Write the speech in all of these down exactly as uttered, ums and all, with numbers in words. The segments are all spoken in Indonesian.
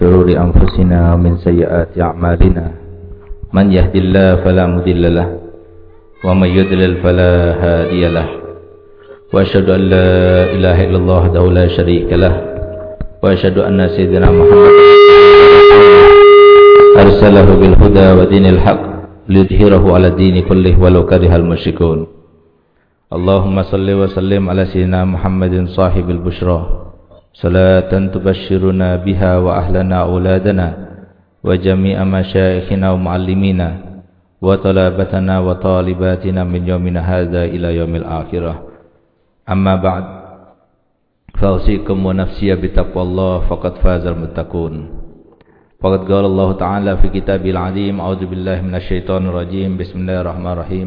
شرور أنفسنا ومن سيئات أعمالنا من يهد الله فلا مضل له ومن يضلل فلا هادي له وأشهد أن لا إله إلا الله وحده لا شريك له وأشهد أن سيدنا محمد أرسله بالهدى ودين الحق ليظهره على الدين كله ولو كره المشركون اللهم صل وسلم على سيدنا محمد صاحب البشرى صلاة تبشرنا بها وأهلنا أولادنا وجميع مشايخنا ومعلمينا وطلبتنا وطالباتنا من يومنا هذا إلى يوم الآخرة أما بعد فأوصيكم ونفسي بتقوى الله فقد فاز المتقون فقد قال الله تعالى في كتابه العظيم أعوذ بالله من الشيطان الرجيم بسم الله الرحمن الرحيم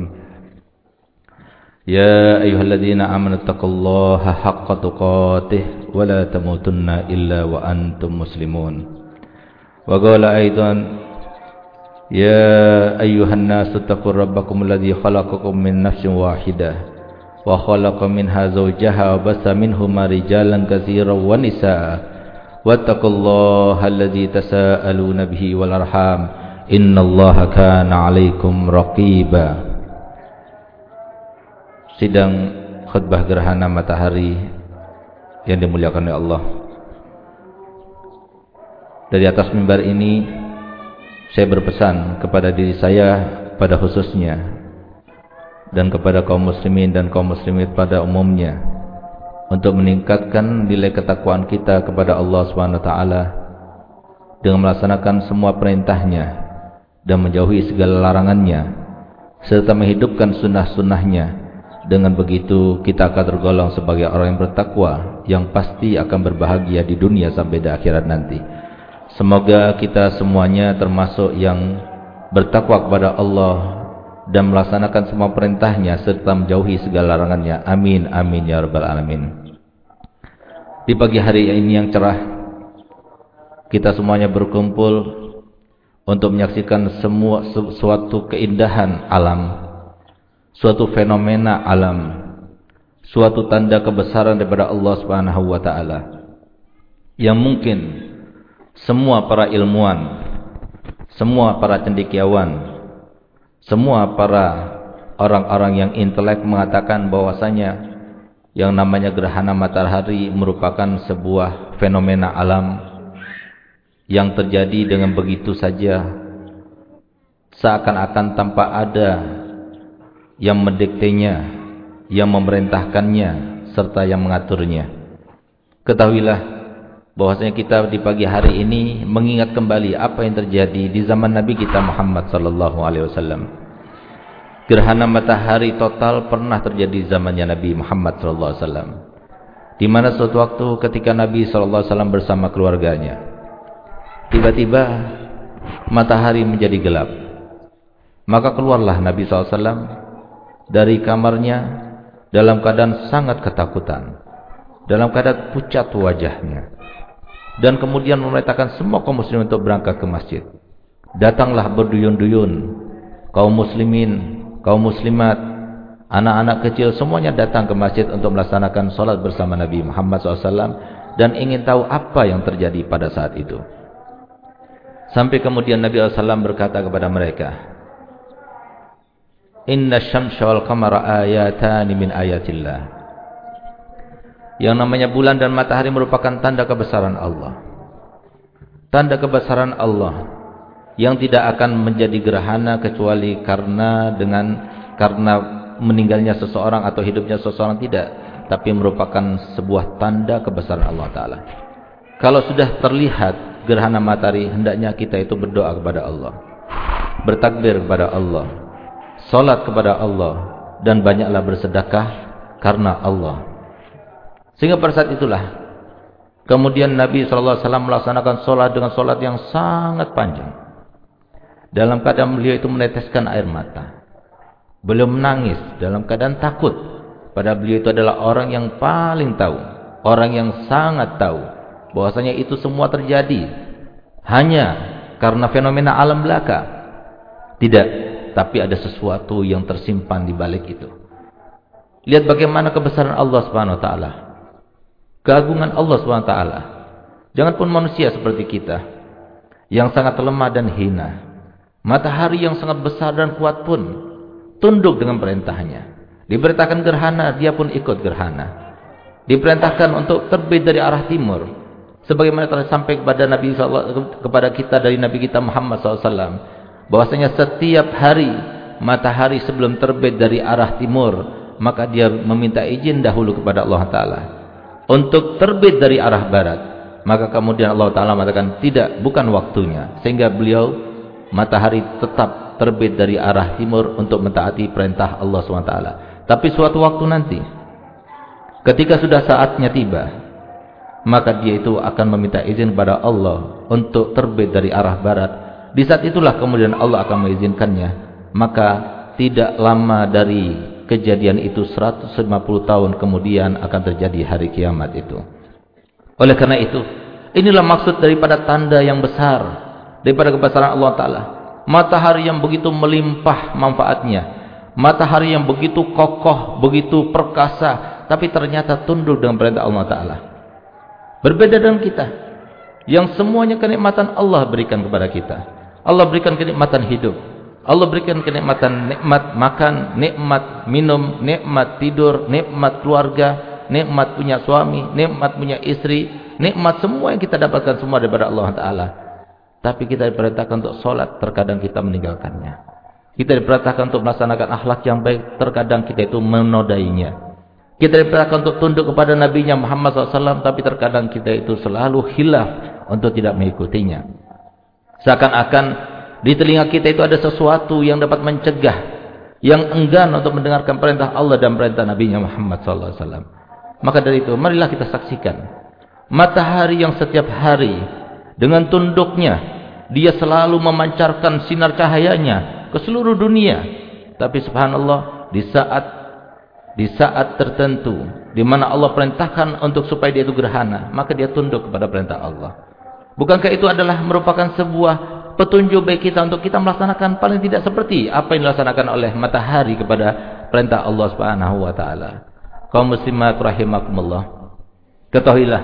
يا أيها الذين آمنوا اتقوا الله حق تقاته ولا تموتن إلا وأنتم مسلمون وقال أيضا يا أيها الناس اتقوا ربكم الذي خلقكم من نفس واحدة وخلق منها زوجها وبث منهما رجالا كثيرا ونساء واتقوا الله الذي تساءلون به والأرحام إن الله كان عليكم رقيبا. Sidang khutbah gerhana matahari yang dimuliakan oleh Allah. Dari atas mimbar ini saya berpesan kepada diri saya pada khususnya dan kepada kaum muslimin dan kaum muslimat pada umumnya untuk meningkatkan nilai ketakwaan kita kepada Allah Subhanahu wa taala dengan melaksanakan semua perintahnya dan menjauhi segala larangannya serta menghidupkan sunnah-sunnahnya. Dengan begitu kita akan tergolong sebagai orang yang bertakwa yang pasti akan berbahagia di dunia sampai di akhirat nanti. Semoga kita semuanya termasuk yang bertakwa kepada Allah dan melaksanakan semua perintahnya serta menjauhi segala larangannya. Amin amin ya rabbal alamin. Di pagi hari ini yang cerah kita semuanya berkumpul untuk menyaksikan semua suatu keindahan alam, suatu fenomena alam, suatu tanda kebesaran daripada Allah Subhanahu wa taala yang mungkin semua para ilmuwan, semua para cendekiawan, semua para orang-orang yang intelek mengatakan bahwasanya yang namanya gerhana matahari merupakan sebuah fenomena alam yang terjadi dengan begitu saja, seakan-akan tanpa ada yang mendiktenya, yang memerintahkannya, serta yang mengaturnya. Ketahuilah bahwasanya kita di pagi hari ini mengingat kembali apa yang terjadi di zaman Nabi kita Muhammad sallallahu alaihi wasallam. Gerhana matahari total pernah terjadi di zamannya Nabi Muhammad sallallahu alaihi wasallam, di mana suatu waktu ketika Nabi sallallahu alaihi wasallam bersama keluarganya, tiba-tiba matahari menjadi gelap. Maka keluarlah Nabi sallallahu alaihi wasallam dari kamarnya dalam keadaan sangat ketakutan, dalam keadaan pucat wajahnya, dan kemudian memerintahkan semua kaum muslimin untuk berangkat ke masjid. Datanglah berduyun-duyun kaum muslimin, kaum muslimat, anak-anak kecil, semuanya datang ke masjid untuk melaksanakan sholat bersama Nabi Muhammad shallallahu alaihi wasallam dan ingin tahu apa yang terjadi pada saat itu. Sampai kemudian Nabi shallallahu alaihi wasallam berkata kepada mereka, Inna syamsa wal qamara ayatani min ayatillah. Yang namanya bulan dan matahari merupakan tanda kebesaran Allah. Tanda kebesaran Allah yang tidak akan menjadi gerhana kecuali karena dengan karena meninggalnya seseorang atau hidupnya seseorang, tidak, tapi merupakan sebuah tanda kebesaran Allah taala. Kalau sudah terlihat gerhana matahari, hendaknya kita itu berdoa kepada Allah, bertakbir kepada Allah, salat kepada Allah, dan banyaklah bersedekah karena Allah. Sehingga pada saat itulah kemudian Nabi shallallahu alaihi wasallam melaksanakan salat dengan salat yang sangat panjang. Dalam keadaan beliau itu meneteskan air mata. Beliau menangis dalam keadaan takut. Padahal beliau itu adalah orang yang paling tahu, orang yang sangat tahu bahwasanya itu semua terjadi hanya karena fenomena alam belaka. Tidak, tapi ada sesuatu yang tersimpan di balik itu. Lihat bagaimana kebesaran Allah Subhanahu wa taala. Keagungan Allah Subhanahu wa taala. Jangan pun manusia seperti kita. yang sangat lemah dan hina. Matahari yang sangat besar dan kuat pun tunduk dengan perintahnya. Diperintahkan gerhana, dia pun ikut gerhana. Diperintahkan untuk terbit dari arah timur, sebagaimana telah sampai kepada Nabi kepada kita dari Nabi kita Muhammad shallallahu alaihi wasallam, bahwasanya setiap hari matahari sebelum terbit dari arah timur, maka dia meminta izin dahulu kepada Allah Taala untuk terbit dari arah barat. Maka kemudian Allah Taala mengatakan tidak, bukan waktunya, sehingga beliau matahari tetap terbit dari arah timur untuk mentaati perintah Allah subhanahu wa taala. Tapi suatu waktu nanti, ketika sudah saatnya tiba, maka dia itu akan meminta izin kepada Allah untuk terbit dari arah barat. Di saat itulah kemudian Allah akan mengizinkannya. Maka tidak lama dari kejadian itu, seratus lima puluh tahun kemudian akan terjadi hari kiamat itu. Oleh karena itu, inilah maksud daripada tanda yang besar daripada kebesaran Allah Ta'ala. Matahari yang begitu melimpah manfaatnya, matahari yang begitu kokoh, begitu perkasa, tapi ternyata tunduk dengan perintah Allah Ta'ala. Berbeda dengan kita, yang semuanya kenikmatan Allah berikan kepada kita. Allah berikan kenikmatan hidup, Allah berikan kenikmatan nikmat makan, nikmat minum, nikmat tidur, nikmat keluarga, nikmat punya suami, nikmat punya istri, nikmat semua yang kita dapatkan semua daripada Allah Ta'ala. Tapi kita diperintahkan untuk sholat, terkadang kita meninggalkannya. Kita diperintahkan untuk melaksanakan akhlak yang baik, terkadang kita itu menodainya. Kita diperintahkan untuk tunduk kepada Nabi-Nya Muhammad shallallahu alaihi wasallam, tapi terkadang kita itu selalu khilaf untuk tidak mengikutinya. Seakan-akan di telinga kita itu ada sesuatu yang dapat mencegah, yang enggan untuk mendengarkan perintah Allah dan perintah Nabi-Nya Muhammad shallallahu alaihi wasallam. Maka dari itu, marilah kita saksikan matahari yang setiap hari dengan tunduknya dia selalu memancarkan sinar cahayanya ke seluruh dunia. Tapi subhanallah, di saat di saat tertentu di mana Allah perintahkan untuk supaya dia itu gerhana, maka dia tunduk kepada perintah Allah. Bukankah itu adalah merupakan sebuah petunjuk bagi kita untuk kita melaksanakan paling tidak seperti apa yang dilaksanakan oleh matahari kepada perintah Allah Subhanahu wa taala. Kaum muslimat rahimakumullah, ketahuilah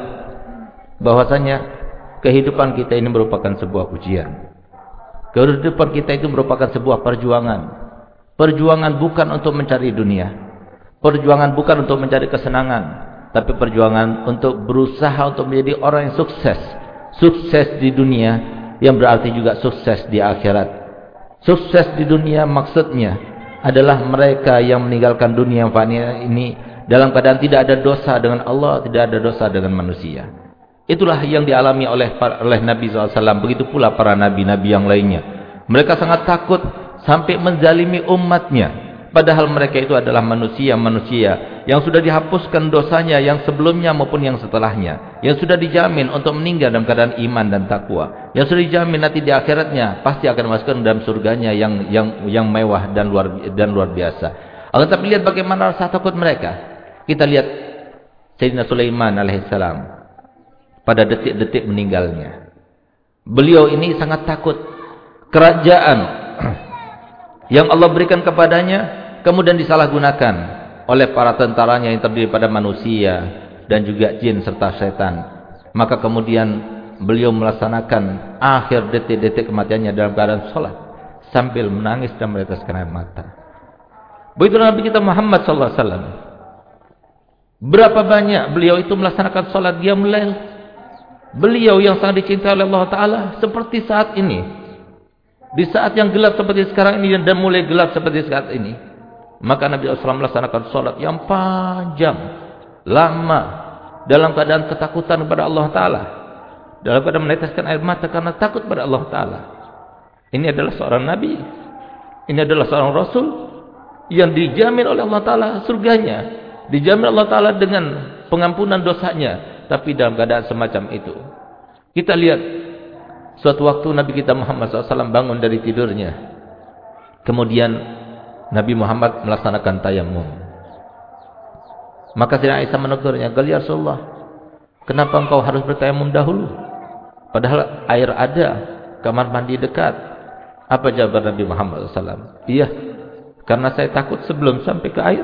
bahwasanya kehidupan kita ini merupakan sebuah ujian. Kehidupan kita itu merupakan sebuah perjuangan. Perjuangan bukan untuk mencari dunia, perjuangan bukan untuk mencari kesenangan, tapi perjuangan untuk berusaha untuk menjadi orang yang sukses. Sukses di dunia yang berarti juga sukses di akhirat. Sukses di dunia maksudnya adalah mereka yang meninggalkan dunia yang fani ini dalam keadaan tidak ada dosa dengan Allah, tidak ada dosa dengan manusia. Itulah yang dialami oleh oleh Nabi shallallahu alaihi wasallam. Begitu pula para nabi-nabi yang lainnya. Mereka sangat takut sampai menzalimi umatnya. Padahal mereka itu adalah manusia-manusia yang sudah dihapuskan dosanya yang sebelumnya maupun yang setelahnya. Yang sudah dijamin untuk meninggal dalam keadaan iman dan takwa. Yang sudah dijamin nanti di akhiratnya pasti akan masuk dalam surganya yang yang yang mewah dan luar dan luar biasa. Akan tapi lihat bagaimana rasa takut mereka. Kita lihat Sayyidina Sulaiman alaihissalam. Pada detik-detik meninggalnya, beliau ini sangat takut kerajaan yang Allah berikan kepadanya kemudian disalahgunakan oleh para tentaranya yang terdiri pada manusia dan juga jin serta setan. Maka kemudian beliau melaksanakan akhir detik-detik kematiannya dalam keadaan sholat sambil menangis dan meneteskan air mata. Begitu Nabi kita Muhammad shallallahu alaihi wasallam, berapa banyak beliau itu melaksanakan sholat qiyamul lail. Beliau yang sangat dicintai oleh Allah Ta'ala seperti saat ini, di saat yang gelap seperti sekarang ini dan mulai gelap seperti saat ini, maka Nabi shallallahu alaihi wasallam melaksanakan sholat yang panjang, lama, dalam keadaan ketakutan kepada Allah Ta'ala, dalam keadaan meneteskan air mata karena takut pada Allah Ta'ala. Ini adalah seorang Nabi, ini adalah seorang Rasul yang dijamin oleh Allah Ta'ala surganya, dijamin Allah Ta'ala dengan pengampunan dosanya. Tapi dalam keadaan semacam itu, kita lihat suatu waktu Nabi kita Muhammad shallallahu alaihi wasallam bangun dari tidurnya. Kemudian Nabi Muhammad melaksanakan tayamum. Maka Sayyidina Aisyah menegurnya, "Ya Rasulullah, kenapa engkau harus bertayamum dahulu? Padahal air ada, kamar mandi dekat." Apa jawaban Nabi Muhammad shallallahu alaihi wasallam? "Iya, karena saya takut sebelum sampai ke air,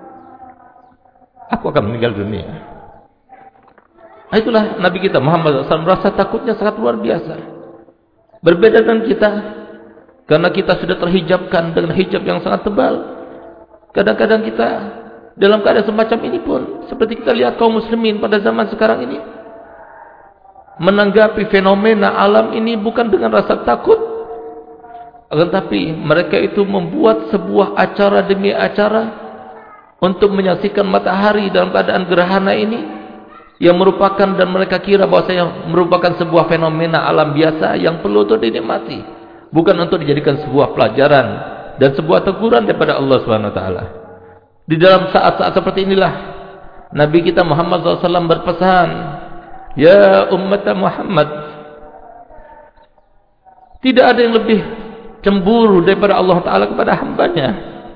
aku akan meninggal dunia." Itulah Nabi kita Muhammad shallallahu alaihi wasallam, rasa takutnya sangat luar biasa. Berbeda dengan kita, karena kita sudah terhijabkan dengan hijab yang sangat tebal. Kadang-kadang kita dalam keadaan semacam ini pun, seperti kita lihat kaum muslimin pada zaman sekarang ini, menanggapi fenomena alam ini bukan dengan rasa takut, akan tapi mereka itu membuat sebuah acara demi acara untuk menyaksikan matahari dalam keadaan gerhana ini, yang merupakan, dan mereka kira bahwasanya merupakan sebuah fenomena alam biasa yang perlu untuk dinikmati, bukan untuk dijadikan sebuah pelajaran dan sebuah teguran daripada Allah Subhanahu wa taala. Di dalam saat-saat seperti inilah Nabi kita Muhammad sallallahu alaihi wasallam berpesan, ya umat Muhammad, tidak ada yang lebih cemburu daripada Allah taala kepada hambanya.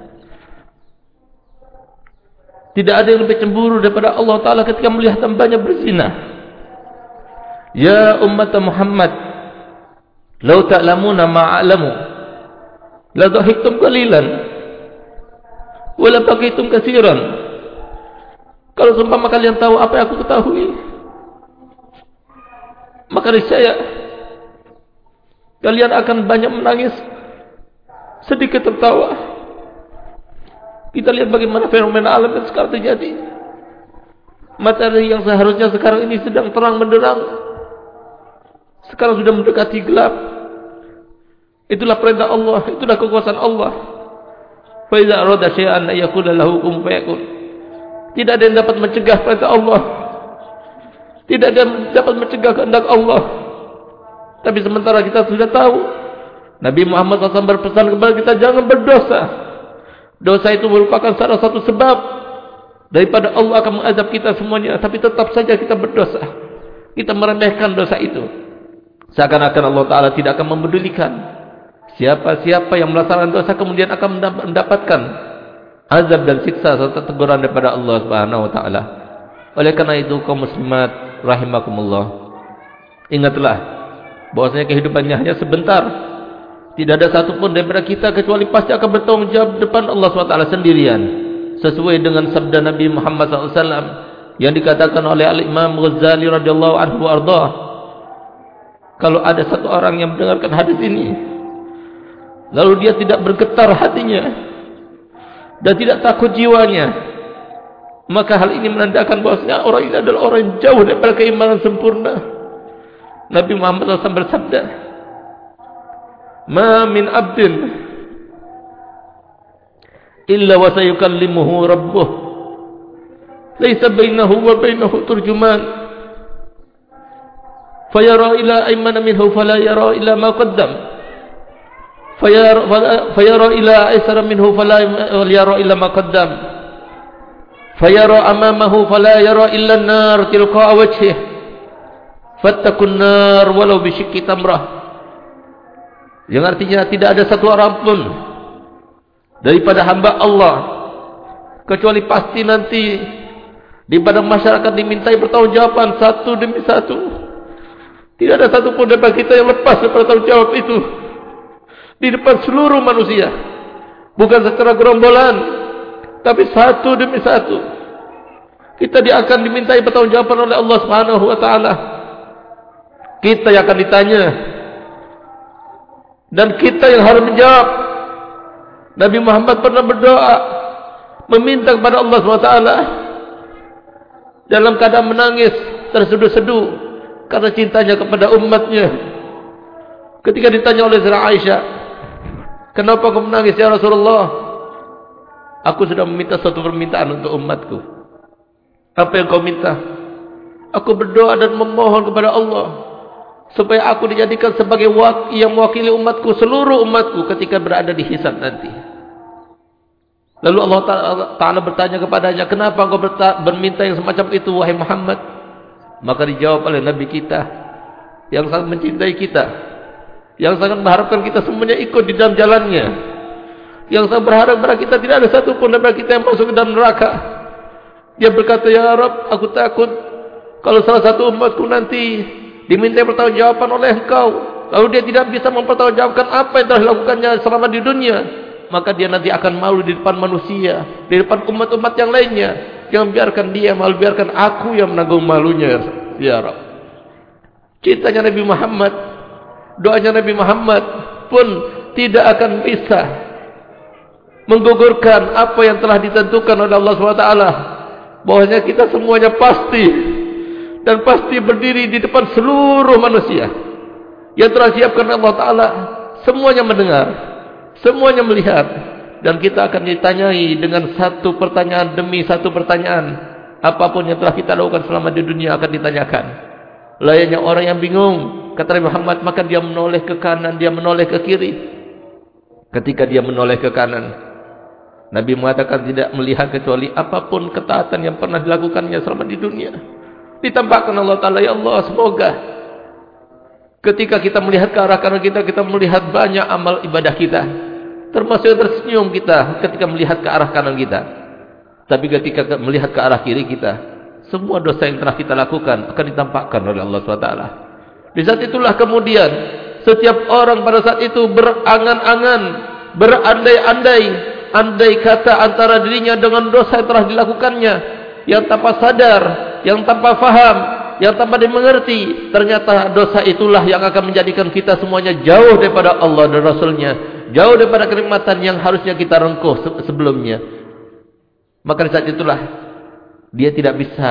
Tidak ada yang lebih cemburu daripada Allah taala ketika melihat hambanya berzina. Ya umat Muhammad, law ta'lamuna ma a'lamu la dhahiktum qalilan wa la baqitum katsiran. Kalau seumpama kalian tahu apa yang aku ketahui, maka niscaya kalian akan banyak menangis, sedikit tertawa. Kita lihat bagaimana fenomena alam yang sekarang terjadi. Matahari yang seharusnya sekarang ini sedang terang benderang, sekarang sudah mendekati gelap. Itulah perintah Allah, itulah kekuasaan Allah. Fa iza arada syai'an yaqulu lahu kun fayakun. Tidak ada yang dapat mencegah perintah Allah, tidak ada yang dapat mencegah kehendak Allah. Tapi sementara kita sudah tahu, Nabi Muhammad shallallahu alaihi wasallam berpesan kepada kita, jangan berdosa. Dosa itu merupakan salah satu sebab daripada Allah akan mengazab kita semuanya. Tapi tetap saja kita berdosa, kita meremehkan dosa itu, seakan-akan Allah Ta'ala tidak akan mempedulikan. Siapa-siapa yang melaksanakan dosa kemudian akan mendapatkan azab dan siksa serta teguran daripada Allah Subhanahu Wa Ta'ala. Oleh karena itu kaum muslimat rahimakumullah, ingatlah bahwasanya kehidupannya hanya sebentar. Tidak ada satupun daripada kita kecuali pasti akan bertanggung jawab depan Allah subhanahu wa taala sendirian, sesuai dengan sabda Nabi Muhammad sallallahu alaihi wasallam yang dikatakan oleh Al-Imam Ghazali radhiyallahu anhu arda. Kalau ada satu orang yang mendengarkan hadis ini, lalu dia tidak bergetar hatinya dan tidak takut jiwanya, maka hal ini menandakan bahwasanya orang ini adalah orang yang jauh daripada keimanan sempurna. Nabi Muhammad sallallahu alaihi wasallam bersabda, ma min abdin illa wa sayukallimuhu rabbuh laysa bainahu wa bainahu turjuman fayara ila aymana minhu fala yara illa ma qaddam fayara fayara ila aysara minhu fala yara illa ma qaddam fayara amamahu fala yara illa an-nar tilqa wajhihi fattakun nar walau bisyikki tamrah. Yang artinya tidak ada satu orang pun daripada hamba Allah kecuali pasti nanti di padang masyarakat dimintai pertanggungjawaban satu demi satu. Tidak ada satu pun daripada kita yang lepas daripada tanggung jawab itu di depan seluruh manusia, bukan secara gerombolan, tapi satu demi satu. Kita dia akan dimintai pertanggungjawaban oleh Allah Subhanahu Wa Taala. Kita yang akan ditanya, dan kita yang harus menjawab. Nabi Muhammad pernah berdoa meminta kepada Allah subhanahu wa taala dalam keadaan menangis terseduh-seduh karena cintanya kepada umatnya. Ketika ditanya oleh Sayyidah Aisyah, kenapa kau menangis ya Rasulullah? Aku sudah meminta suatu permintaan untuk umatku. Apa yang kau minta? Aku berdoa dan memohon kepada Allah supaya aku dijadikan sebagai wakil yang mewakili umatku, seluruh umatku ketika berada di hisab nanti. Lalu Allah Ta'ala bertanya kepadanya, kenapa engkau berminta yang semacam itu wahai Muhammad? Maka dijawab oleh Nabi kita yang sangat mencintai kita, yang sangat mengharapkan kita semuanya ikut di dalam jalannya, yang sangat berharap kepada kita tidak ada satu pun daripada kita yang masuk ke dalam neraka. Dia berkata, ya Rabb, aku takut kalau salah satu umatku nanti diminta pertanggungjawaban oleh engkau, lalu dia tidak bisa mempertanggungjawabkan apa yang telah dilakukannya selama di dunia, maka dia nanti akan malu di depan manusia, di depan umat-umat yang lainnya. Jangan biarkan dia malu, biarkan aku yang menanggung malunya, ya Rabb. Cintanya Nabi Muhammad doanya Nabi Muhammad pun tidak akan bisa menggugurkan apa yang telah ditentukan oleh Allah subhanahu wa taala, bahwasanya kita semuanya pasti dan pasti berdiri di depan seluruh manusia yang telah disiapkan oleh Allah taala. Semuanya mendengar, semuanya melihat, dan kita akan ditanyai dengan satu pertanyaan demi satu pertanyaan. Apapun yang telah kita lakukan selama di dunia akan ditanyakan. Layaknya orang yang bingung, kata Nabi Muhammad, maka dia menoleh ke kanan, dia menoleh ke kiri. Ketika dia menoleh ke kanan, Nabi mengatakan tidak melihat kecuali apapun ketaatan yang pernah dilakukannya selama di dunia. Ditampakkan Allah Ta'ala, ya Allah, semoga ketika kita melihat ke arah kanan kita, kita melihat banyak amal ibadah kita, termasuk tersenyum kita ketika melihat ke arah kanan kita. Tapi ketika melihat ke arah kiri kita, semua dosa yang telah kita lakukan akan ditampakkan oleh Allah subhanahu wa taala. Di saat itulah kemudian setiap orang pada saat itu berangan-angan, berandai-andai, andai kata antara dirinya dengan dosa yang telah dilakukannya, yang tanpa sadar, yang tanpa faham, yang tanpa dimengerti. Ternyata dosa itulah yang akan menjadikan kita semuanya jauh daripada Allah dan Rasulnya, jauh daripada kenikmatan yang harusnya kita rengkuh sebelumnya. Maka di saat itulah dia tidak bisa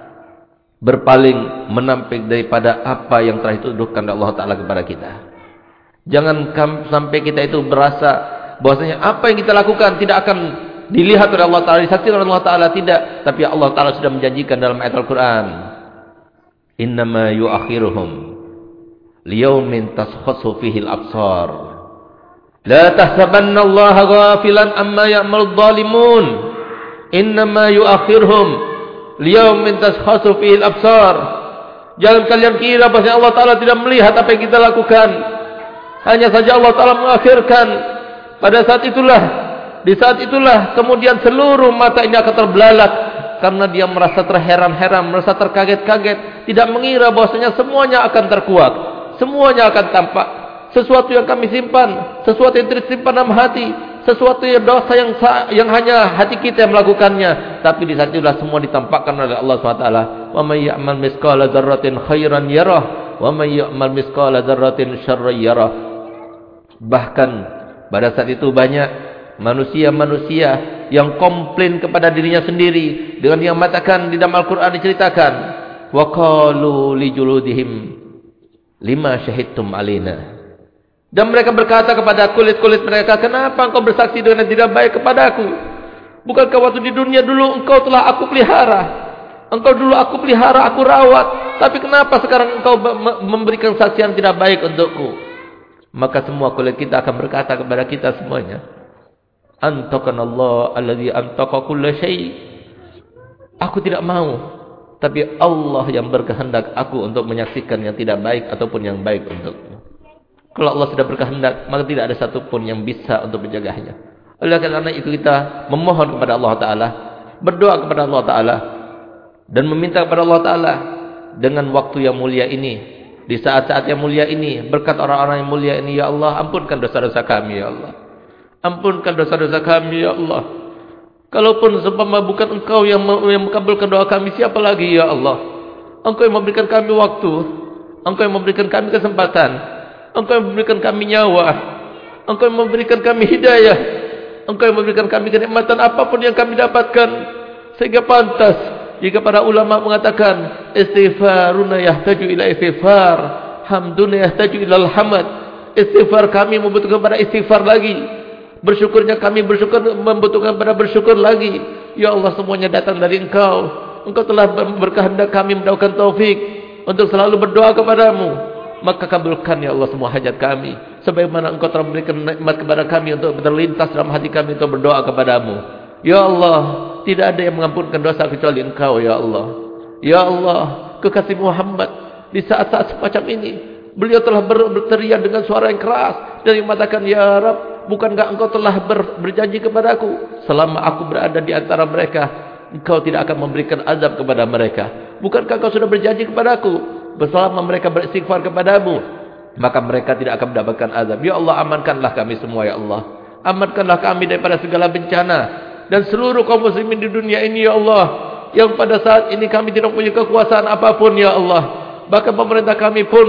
berpaling menampik daripada apa yang telah dituduhkan Allah Ta'ala kepada kita. Jangan sampai kita itu berasa bahwasanya apa yang kita lakukan tidak akan dilihat oleh Allah Ta'ala, disaksikan oleh Allah Ta'ala, tidak. Tapi Allah Ta'ala sudah menjanjikan dalam ayat Al-Quran, innama yu'akhiruhum liyaumin taskhasu fihil absar la tahsabanna Allah ghafilan amma ya'mal dhalimun innama yu'akhiruhum liyaumin taskhasu fihil absar. Jangan kalian kira bahwa Allah Ta'ala tidak melihat apa yang kita lakukan. Hanya saja Allah Ta'ala mengakhirkan pada saat itulah, di saat itulah kemudian seluruh mata ini akan terbelalak, karena dia merasa terheran-heran, merasa terkaget-kaget, tidak mengira bahwasanya semuanya akan terkuak, semuanya akan tampak. Sesuatu yang kami simpan, sesuatu yang tersimpan dalam hati, sesuatu yang dosa yang yang hanya hati kita yang melakukannya. Tapi di saat itulah semua ditampakkan oleh Allah subhanahu wa taala. Wa may ya'mal mithqala dzarratin khairan yarah, wa may ya'mal mithqala dzarratin syarran yarah. Bahkan pada saat itu banyak manusia-manusia yang komplain kepada dirinya sendiri dengan yang mengatakan di dalam Al-Quran diceritakan, wa qalu li juludihim lima syahidtum alaina. Dan mereka berkata kepada kulit-kulit mereka, kenapa engkau bersaksi dengan tidak baik kepadaku? Bukankah waktu di dunia dulu engkau telah aku pelihara, engkau dulu aku pelihara, aku rawat, tapi kenapa sekarang engkau memberikan saksi yang tidak baik untukku? Maka semua kulit kita akan berkata kepada kita semuanya, Antakanallah alladhi antaka kulla syai'. Aku tidak mau, tapi Allah yang berkehendak aku untuk menyaksikan yang tidak baik ataupun yang baik untukmu. Kalau Allah sudah berkehendak, maka tidak ada satupun yang bisa untuk menjaganya. Oleh karena itu kita memohon kepada Allah Ta'ala, berdoa kepada Allah Ta'ala, dan meminta kepada Allah Ta'ala dengan waktu yang mulia ini, di saat-saat yang mulia ini, berkat orang-orang yang mulia ini, ya Allah, ampunkan dosa-dosa kami, ya Allah. Ampunkan dosa-dosa kami, ya Allah. Kalaupun seumpama bukan Engkau yang mengabulkan doa kami, siapa lagi, ya Allah? Engkau yang memberikan kami waktu, Engkau yang memberikan kami kesempatan, Engkau yang memberikan kami nyawa, Engkau yang memberikan kami hidayah, Engkau yang memberikan kami kenikmatan apapun yang kami dapatkan, sehingga pantas jika para ulama mengatakan istighfaruna yahtaju ila istighfar, hamduna yahtaju ila hamd. Istighfar kami membutuhkan pada istighfar lagi, bersyukurnya kami bersyukur membutuhkan pada bersyukur lagi. Ya Allah, semuanya datang dari Engkau. Engkau telah berkehendak kami mendapatkan taufik untuk selalu berdoa kepadamu. Maka kabulkan ya Allah semua hajat kami, sebagaimana Engkau telah memberikan nikmat kepada kami untuk terlintas dalam hati kami untuk berdoa kepadamu. Ya Allah, tidak ada yang mengampunkan dosa kecuali Engkau, ya Allah. Ya Allah, kekasih Muhammad di saat-saat semacam ini, beliau telah ber berteriak dengan suara yang keras dan mengatakan, ya Rabb, bukankah Engkau telah ber berjanji kepadaku, selama aku berada di antara mereka, Engkau tidak akan memberikan azab kepada mereka. Bukankah Engkau sudah berjanji kepadaku, selama mereka beristighfar kepadamu, maka mereka tidak akan mendapatkan azab. Ya Allah, amankanlah kami semua, ya Allah. Amankanlah kami daripada segala bencana dan seluruh kaum muslimin di dunia ini, ya Allah, yang pada saat ini kami tidak punya kekuasaan apapun, ya Allah. Bahkan pemerintah kami pun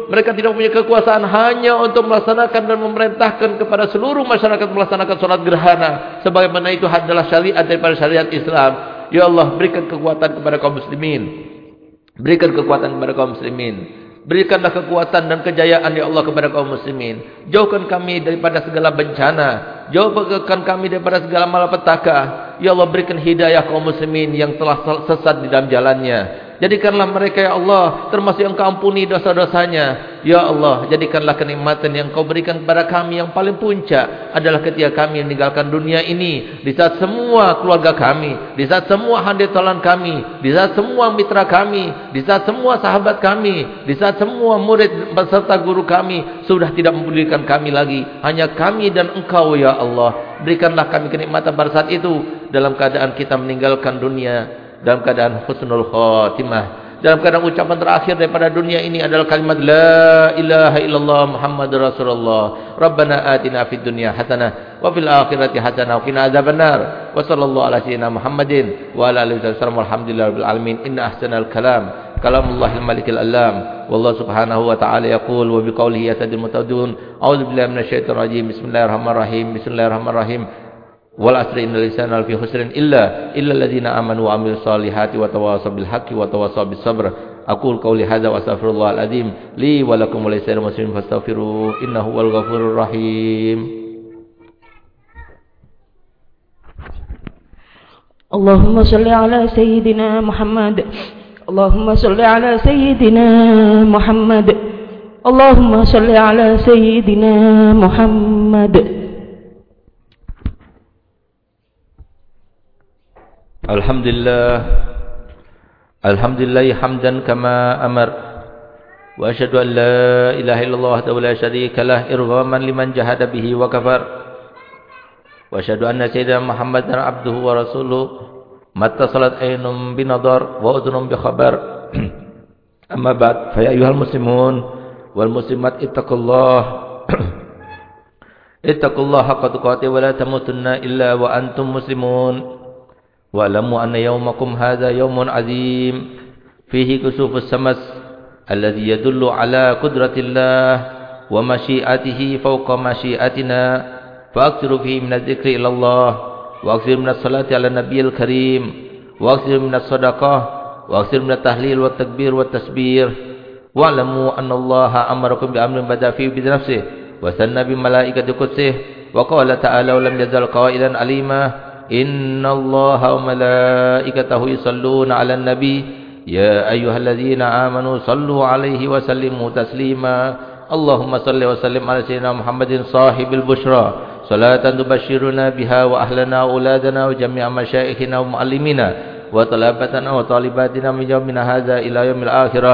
Mereka tidak punya kekuasaan hanya untuk melaksanakan dan memerintahkan kepada seluruh masyarakat melaksanakan sholat gerhana. Sebagaimana itu adalah syariat daripada syariat Islam. Ya Allah, berikan kekuatan kepada kaum muslimin. Berikan kekuatan kepada kaum muslimin. Berikanlah kekuatan dan kejayaan ya Allah kepada kaum muslimin. Jauhkan kami daripada segala bencana. Jauhkan kami daripada segala malapetaka. Ya Allah, berikan hidayah kaum muslimin yang telah sesat di dalam jalannya. Jadikanlah mereka ya Allah termasuk yang Kau ampuni dosa-dosanya. Ya Allah, jadikanlah kenikmatan yang Kau berikan kepada kami yang paling puncak adalah ketika kami meninggalkan dunia ini. Di saat semua keluarga kami, di saat semua handetolan kami, di saat semua mitra kami, di saat semua sahabat kami, di saat semua murid beserta guru kami sudah tidak mempedulikan kami lagi. Hanya kami dan Engkau ya Allah. Berikanlah kami kenikmatan pada saat itu dalam keadaan kita meninggalkan dunia dalam keadaan husnul khatimah, dalam keadaan ucapan terakhir daripada dunia ini adalah kalimat la ilaha illallah Muhammadur Rasulullah. Rabbana atina fid dunya hasanah wa fil akhirati hasanah wa qina adzabannar. Wa sallallahu ala sayyidina Muhammadin wa ala alihi wasallam. Alhamdulillahirabbil alamin. Inna ahsanal kalam kalamullahil malikil alam. Wallahu subhanahu wa ta'ala yaqul wa biqaulihi yatadil mutadun. A'udzu billahi minasyaitonir rajim. Bismillahirrahmanirrahim. Bismillahirrahmanirrahim. Wal asri innal insana lafi khusrin illa illa alladziina aamanu wa 'amilus solihati wa tawassaw bil haqqi wa tawassaw bis sabr. Aqul qouli hadza wa astaghfirullahal azim li wa lakum wa lisa'iril muslimin fastaghfiruhu innahu wal ghafurur rahim. Allahumma shalli ala sayyidina Muhammad. Allahumma shalli ala sayyidina Muhammad. Allahumma shalli ala sayyidina Muhammad. Alhamdulillah. Alhamdulillah hamdan kama amar. Wa asyhadu an la ilaha illallah wahdahu la syarika lah irghaman liman jahada bihi wa kafar. Wa asyhadu anna sayyidina Muhammadan abduhu wa rasuluh. Mattasalat aynum binadar wa udhunum bi khabar. Amma ba'd, fa ya ayyuhal muslimun wal muslimat ittaqullah. Ittaqullaha haqqa tuqatih wa la tamutunna illa wa antum muslimun. واعلموا أن يومكم هذا يوم عظيم فيه كسوف الشمس الذي يدل على قدرة الله ومشيئته فوق مشيئتنا فأكثروا فيه من الذكر إلى الله وأكثروا من الصلاة على النبي الكريم وأكثروا من الصدقة وأكثروا من التهليل والتكبير والتسبيح واعلموا أن الله أمركم بأمر بدأ فيه بنفسه وثنى بملائكة قدسه وقال تعالى ولم يزل قائلا عليما إن الله وملائكته يصلون على النبي يا أيها الذين آمنوا صلوا عليه وسلموا تسليما اللهم صل وسلم على سيدنا محمد صاحب البشرى صلاة تبشرنا بها وأهلنا وأولادنا وجميع مشايخنا ومعلمينا وطلبتنا وطالباتنا من يومنا هذا إلى يوم الآخرة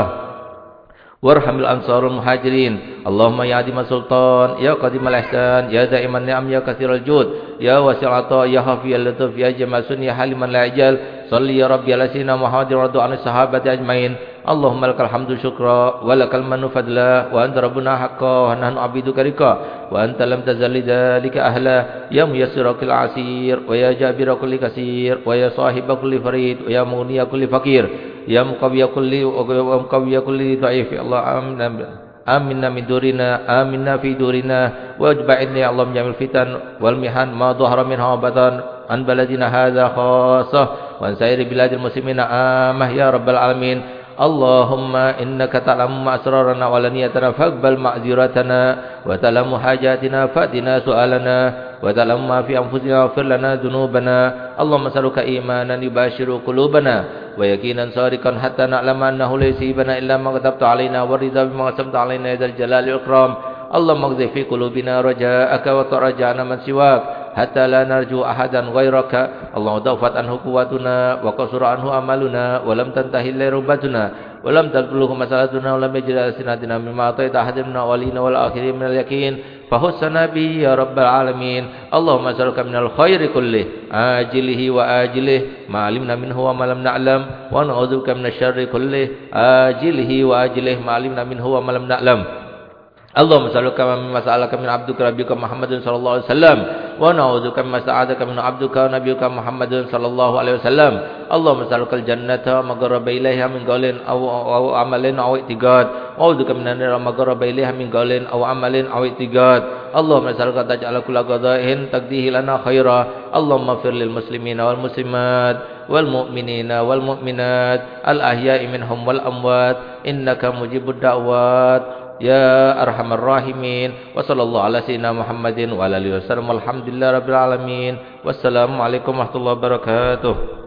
وارحم الأنصار المهاجرين اللهم يا عظيم السلطان يا قديم الإحسان يا دائم النعم يا كثير الجود يا واسع العطاء يا خفي اللطف يا جمال سن يا حليم لا يجل صل يا ربي على سيدنا محمد ورضوا عن الصحابة أجمعين اللهم لك الحمد شكرا ولك المن فضلا وأنت ربنا حقا ونحن عبيدك رقا وأنت لم تزل لذلك أهلا يا ميسر كل عسير ويا جابر كل كثير ويا صاحب كل فريد ويا مغني كل فقير يا مقوي كل ومقوي كل ضعيف الله آمين آمنا من دورنا آمنا في دورنا واجبعنا يا الله من جميع الفتن والمحن ما ظهر منها وبطن عن بلدنا هذا خاصة وعن سائر بلاد المسلمين آمه يا رب العالمين اللهم إنك تعلم أسرارنا وعلانيتنا فاقبل معذرتنا وتعلم حاجاتنا فأتنا سؤالنا وتعلم ما في أنفسنا واغفر لنا ذنوبنا اللهم نسألك إيمانا يباشر قلوبنا ويقينا صادقا حتى نعلم أنه ليس يصيبنا إلا ما كتبت علينا والرضا بما قسمت علينا يا ذا الجلال والإكرام اللهم اغذف في قلوبنا رجاءك وترجعنا من سواك حتى لا نرجو أحدا غيرك اللهم ضعفت عنه قوتنا وقصر عنه أملنا ولم تنتهي إلا رغبتنا ولم تبلغ مسألتنا ولم يجد ألسنتنا مما أعطيت أحد من الأولين والآخرين من اليقين فحسنا به يا رب العالمين اللهم أسألك من الخير كله آجله وآجله ما علمنا منه وما لم نعلم ونعوذ بك من الشر كله آجله وآجله ما علمنا منه وما لم نعلم Allahumma salluka mimma sa'alaka min 'abdika rabbika Muhammadin sallallahu alaihi wasallam wa na'udzubika mimma sta'adzaka min 'abdika nabiyyuka Muhammadin sallallahu alaihi wasallam. Allahumma salluka al-jannata ma qarraba ilaiha min qawlin aw aw amalin aw i'tiqad wa a'udzubika minan nar ma qarraba ilaiha min qawlin aw amalin aw i'tiqad. Allahumma salluka taj'ala kulla qada'in taqdihi lana khaira. Allahumma ighfir lil muslimina wal muslimat wal mu'minina wal mu'minat al ahya'i minhum wal amwat innaka mujibud da'wat ya arhamar rahimin. Wa sallallahu ala sayyidina Muhammadin wa ala alihi wasallam. Alhamdulillah rabbil alamin. Wassalamu alaikum warahmatullahi wabarakatuh.